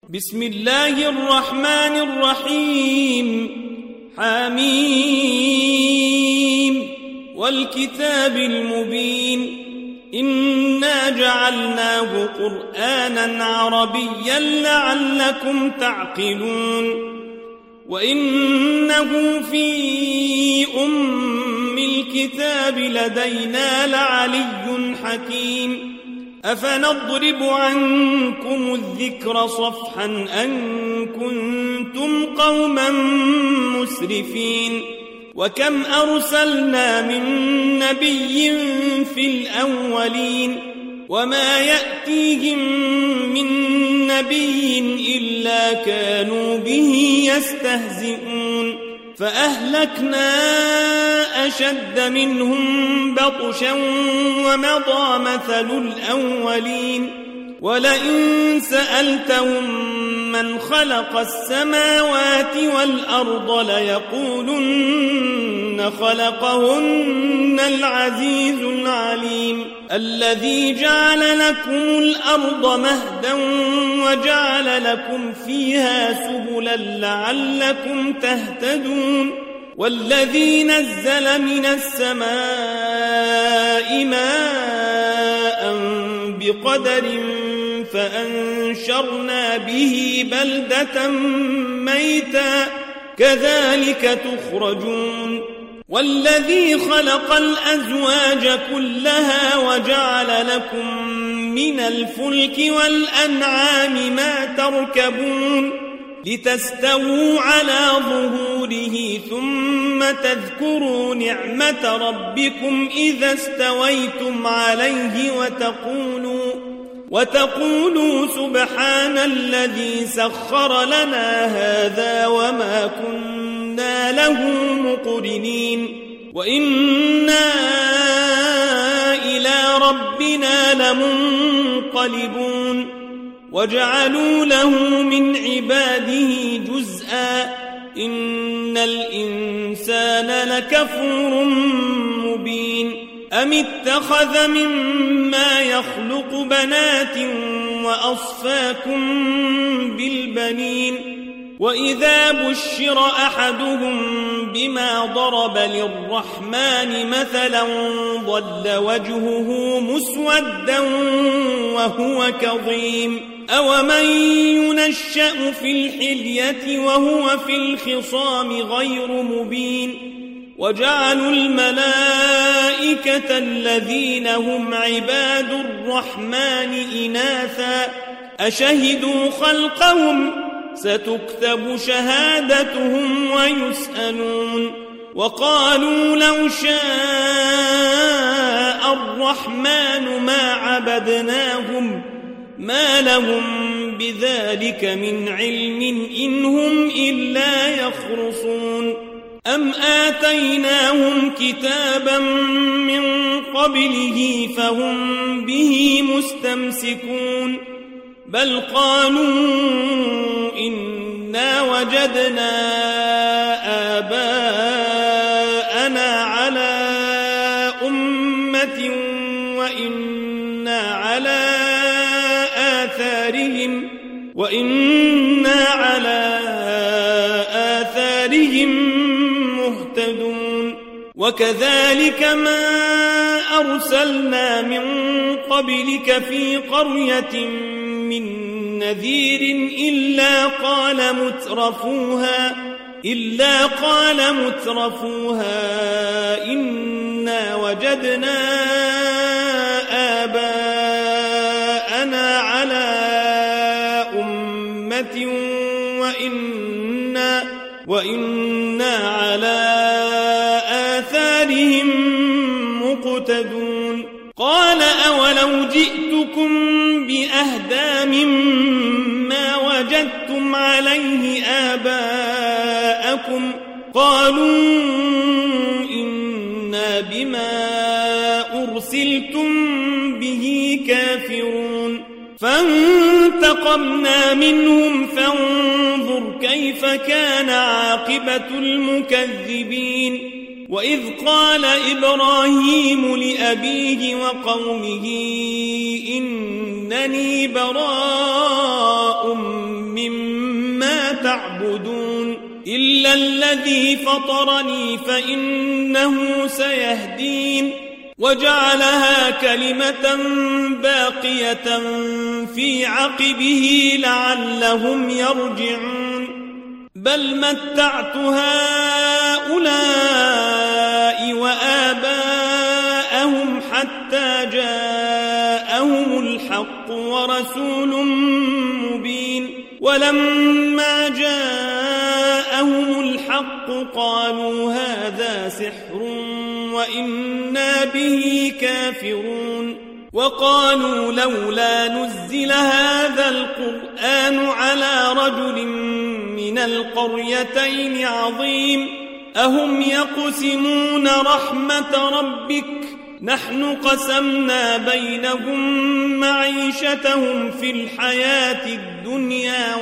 بسم الله الرحمن الرحيم حميم والكتاب المبين إنا جعلناه قرآنا عربيا لعلكم تعقلون وإنه في أم الكتاب لدينا لعلي حكيم أفنضرب عنكم الذكر صفحا أن كنتم قوما مسرفين وكم أرسلنا من نبي في الأولين وما يأتيهم من نبي إلا كانوا به يستهزئون فأهلكنا أشد منهم بطشا ومضى مثل الأولين ولئن سألتهم من خلق السماوات والأرض ليقولن خلقهن العزيز العليم الذي جعل لكم الأرض مهدا وجعل لكم فيها سبلا لعلكم تهتدون والذي نزل من السماء ماء بقدر فأنشرنا به بلدة ميتا كذلك تخرجون والذي خلق الأزواج كلها وجعل لكم من الفلك والأنعام ما تركبون لتستووا على ظهوره ثم تذكروا نعمة ربكم إذا استويتم عليه وتقولوا سبحان الذي سخر لنا هذا وما كنا له مقرنين وإنا إلى ربنا لمنقلبون وجعلوا له من عباده جزءا إن الإنسان لكفور مبين أم اتخذ مما يخلق بنات وأصفاكم بالبنين وإذا بشر أحدهم بما ضرب للرحمن مثلا ظل وجهه مسودا وهو كظيم أومن ينشأ في الحلية وهو في الخصام غير مبين وجعلوا الملائكة الذين هم عباد الرحمن إناثا أشهدوا خلقهم ستكتب شهادتهم ويسألون وقالوا لو شاء الرحمن ما عبدناهم ما لهم بذلك من علم إن هم إلا يخرصون أم آتيناهم كتابا من قبله فهم به مستمسكون بل قالوا إنا وجدنا آباءنا على أمة وإنا على آثارهم مهتدون وكذلك ما أرسلنا من قبلك في قرية من نذير إلا قال مترفوها إنا وجدنا آباءنا على أمة وإنا على آثارهم مقتدون قال أولو جئتكم بأهدى مما وجدتم عليه آباءكم قالوا إنا بما أرسلتم به كافرون فانتقمنا منهم فانظر كيف كان عاقبة المكذبين وإذ قال إبراهيم لأبيه وقومه إنني براء تعبدون إلا الذي فطرني فإنه سيهدين وجعلها كلمة باقية في عقبه لعلهم يرجعون بل متعت هؤلاء وآباءهم حتى جاءهم الحق ورسول مبين ولما جاءهم الحق قالوا هذا سحر وإنا به كافرون وقالوا لولا نزل هذا القرآن على رجل من القريتين عظيم أهم يقسمون رحمة ربك نحن قسمنا بينهم معيشتهم في الحياة الدنيا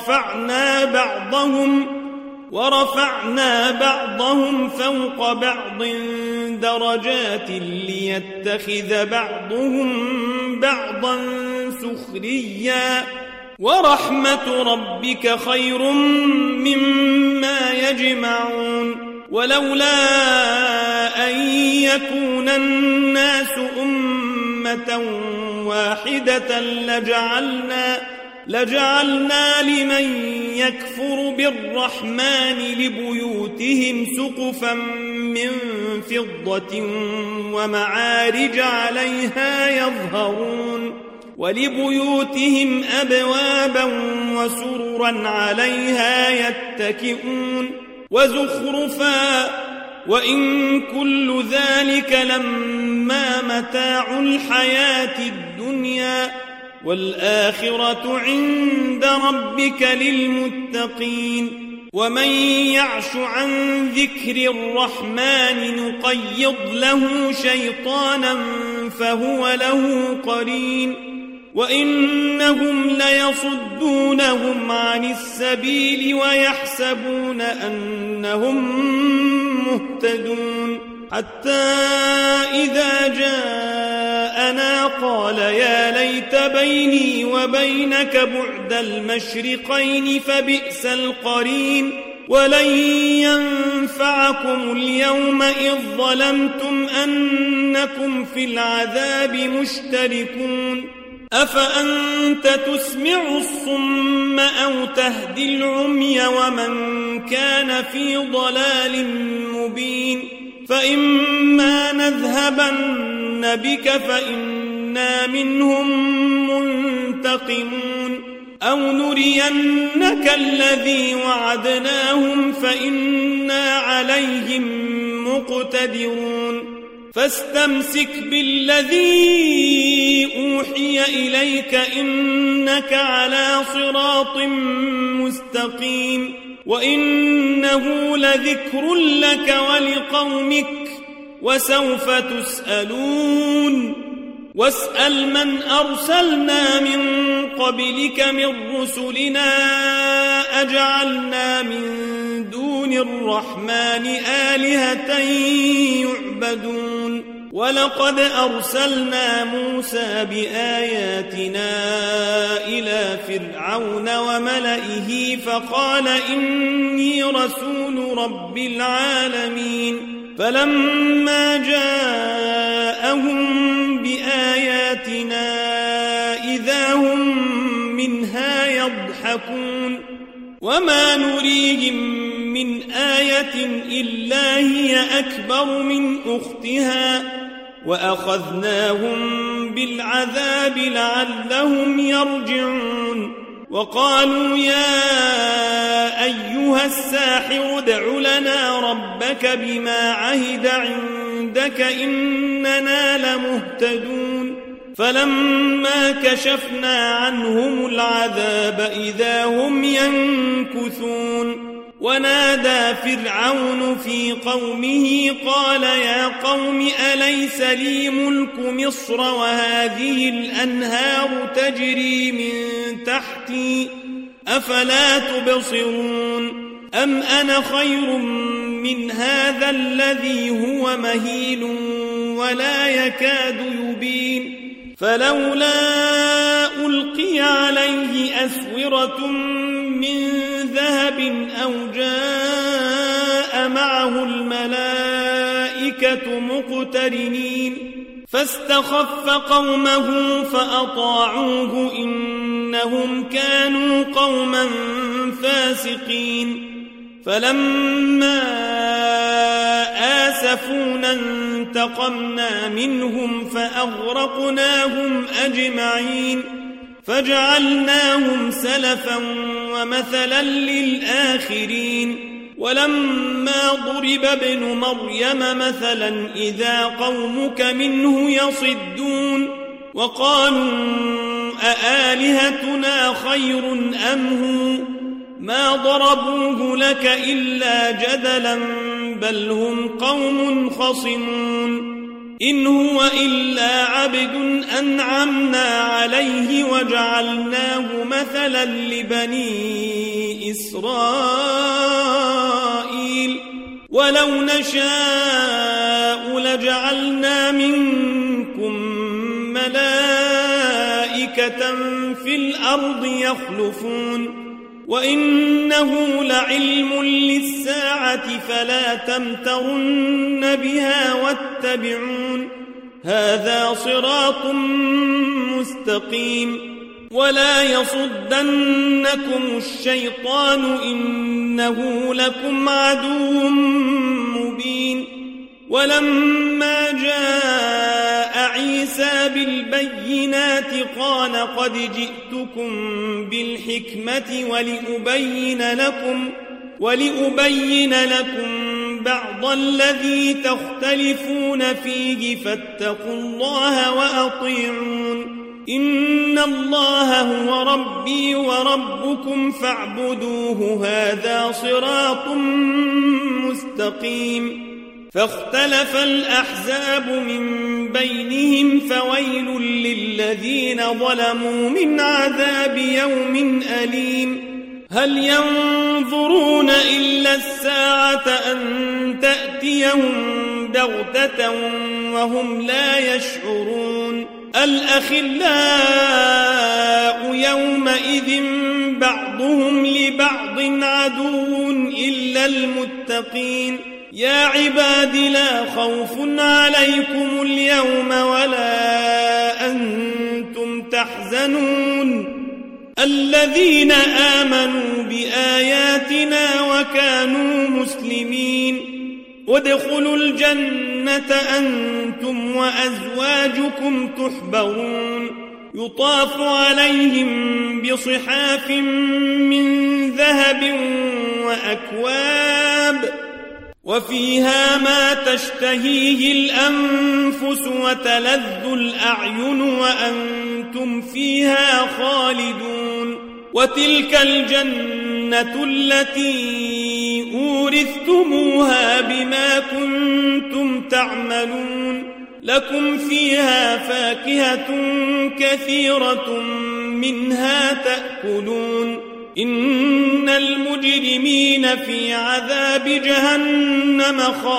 ورفعنا بعضهم فوق بعض درجات ليتخذ بعضهم بعضا سخريا ورحمة ربك خير مما يجمعون ولولا أن يكون الناس أمة واحدة لجعلنا لمن يكفر بالرحمن لبيوتهم سقفا من فضة ومعارج عليها يظهرون ولبيوتهم أبوابا وسررا عليها يتكئون وزخرفا وإن كل ذلك لما متاع الحياة الدنيا والآخرة عند ربك للمتقين ومن يعش عن ذكر الرحمن نقيض له شيطانا فهو له قرين وإنهم ليصدونهم عن السبيل ويحسبون أنهم مهتدون حتى إذا جاءنا قال يا ليت بيني وبينك بعد المشرقين فبئس القرين ولن ينفعكم اليوم إذ ظلمتم أنكم في العذاب مشتركون أفأنت تسمع الصم أو تهدي العمي ومن كان في ضلال مبين فإما نذهبن بك فإنا منهم منتقمون أو نرينك الذي وعدناهم فإنا عليهم مقتدرون فاستمسك بالذي أوحي إليك إنك على صراط مستقيم وإنه لذكر لك ولقومك وسوف تسألون واسأل من أرسلنا من قبلك من رسلنا أجعلنا من دون الرحمن آلهة يعبدون ولقد أرسلنا موسى بآياتنا إلى فرعون وملئه فقال إني رسول رب العالمين فلما جاءهم بآياتنا إذا هم منها يضحكون وما نريهم من آية إلا هي أكبر من أختها وأخذناهم بالعذاب لعلهم يرجعون وقالوا يا أيها الساحر ادع لنا ربك بما عهد عندك إننا لمهتدون فلما كشفنا عنهم العذاب إذا هم ينكثون ونادى فرعون في قومه قال يا قوم أليس لي ملك مصر وهذه الأنهار تجري من تحتي أفلا تبصرون أم أنا خير من هذا الذي هو مهين ولا يكاد يبين فلولا ألقي عليه أسورة من ذهب أو جاء معه الملائكة مقترنين فاستخف قومه فأطاعوه إنهم كانوا قوما فاسقين فلما آسفونا انتقمنا منهم فأغرقناهم أجمعين فجعلناهم سلفا ومثلا للآخرين ولما ضرب ابن مريم مثلا إذا قومك منه يصدون وقالوا أآلهتنا خير أم هو ما ضربوه لك إلا جدلا بل هم قوم خصمون إن هو إلا عبد أنعمنا عليه وجعلناه مثلا لبني إسرائيل ولو نشاء لجعلنا منكم ملائكة في الأرض يخلفون وإنه لعلم للساعة فلا تمترن بها واتبعون هذا صراط مستقيم ولا يصدنكم الشيطان إنه لكم عدو مبين ولما جاء عيسى بالبينات قال قد جئتكم بالحكمة ولأبين لكم بعض الذي تختلفون فيه فاتقوا الله وأطيعون إن الله هو ربي وربكم فاعبدوه هذا صراط مستقيم فاختلف الأحزاب من بينهم فويل للذين ظلموا من عذاب يوم أليم هل ينظرون إلا الساعة أن تأتيهم بغتة وهم لا يشعرون الأخلاء يومئذ بعضهم لبعض عدو إلا المتقين يا عباد لا خوف عليكم اليوم ولا أنتم تحزنون الذين آمنوا بآياتنا وكانوا مسلمين وادخلوا الجنة أنتم وأزواجكم تحبرون يطاف عليهم بصحاف من ذهب وأكواب وفيها ما تشتهيه الأنفس وتلذ الأعين وأنتم فيها خالدون وتلك الجنة التي أورثتموها بما كنتم تعملون لكم فيها فاكهة كثيرة منها تأكلون إن المجرمين في عذاب جهنم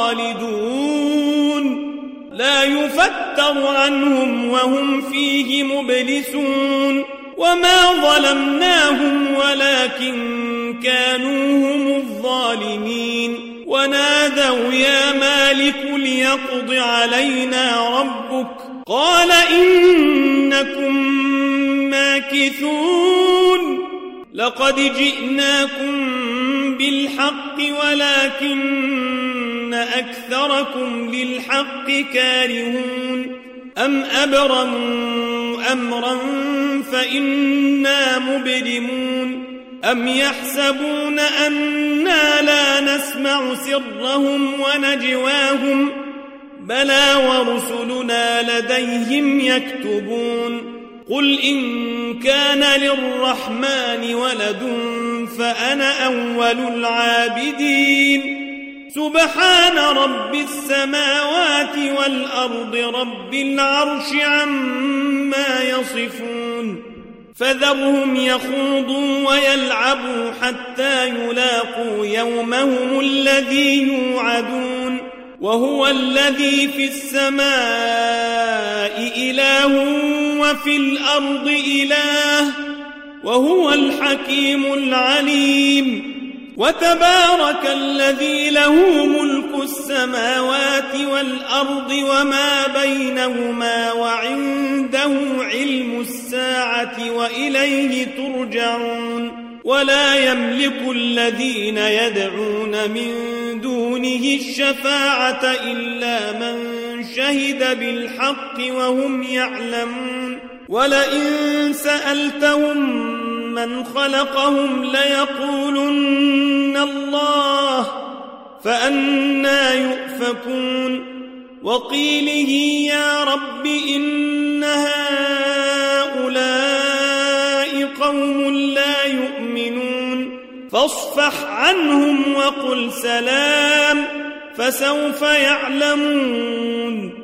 خالدون لا يفتر عنهم وهم فيه مبلسون وما ظلمناهم ولكن كانوا هم الظالمين ونادوا يا مالك ليقض علينا ربك قال إنكم ماكثون لقد جئناكم بالحق ولكن أكثركم للحق كارهون أم أبرموا أمرا فإنا مبرمون أم يحسبون أنا لا نسمع سرهم ونجواهم بلى ورسلنا لديهم يكتبون قل إن كان للرحمن ولد فأنا أول العابدين سبحان رب السماوات والأرض رب العرش عما يصفون فذرهم يخوضوا ويلعبوا حتى يلاقوا يومهم الذي يوعدون وهو الذي في السماء إله وفي الأرض إله وهو الحكيم العليم وتبارك الذي له ملك السماوات والأرض وما بينهما وعنده علم الساعة وإليه ترجعون ولا يملك الذين يدعون من دونه الشفاعة إلا من شهد بالحق وهم يعلمون ولئن سألتهم من خلقهم ليقولن الله فأنى يؤفكون وقيله يا رب إن هؤلاء قوم لا يؤمنون فاصفح عنهم وقل سلام فسوف يعلمون